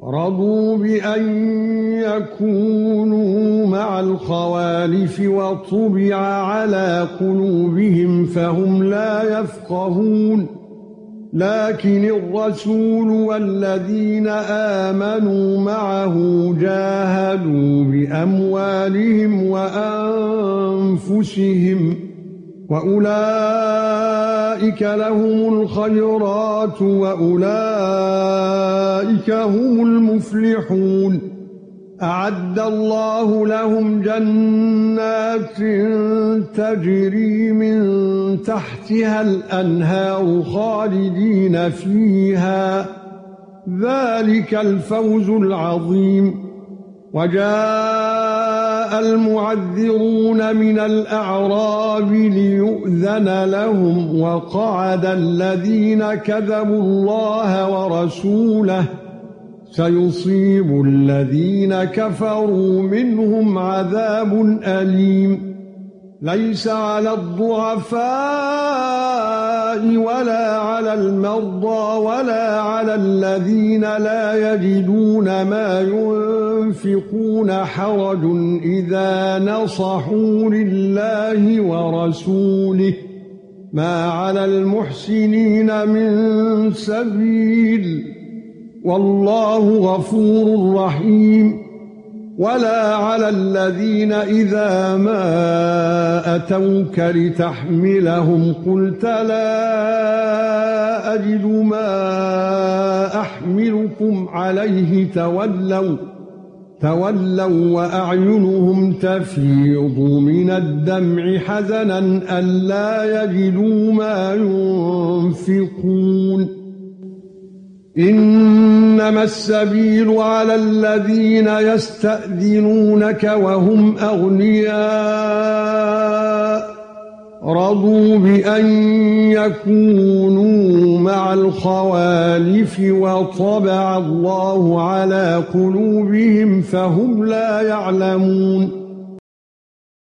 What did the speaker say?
رضوا بأن يكونوا مع الخوالف وطبع على قلوبهم فهم لا يفقهون لكن الرسول والذين آمنوا معه جاهدوا بأموالهم وأنفسهم وأولئك لهم الخيرات وأولئك هم المفلحون أعد الله لهم جنات تجري من تحتها الأنهار خالدين فيها ذلك الفوز العظيم وجاء المعذرون من الأعراب ليؤذن لهم وقعد الذين كذبوا الله ورسوله سيصيب الذين كفروا منهم عذاب أليم ليس على الضعفاء ولا على المرضى ولا على الذين لا يجدون ما ينفقون حرج إذا نصحوا لله ورسوله ما على المحسنين من سبيل والله غفور رحيم ولا على الذين إذا ما أتوك لتحملهم قلت لا أجد ما أحملكم عليه تولوا وأعينهم تفيض من الدمع حزنا ألا يجدوا ما ينفقون إنما السبيل على الذين يستأذنونك وهم أغنياء رضوا بأن يكونوا مع الخوالف وطبع الله على قلوبهم فهم لا يعلمون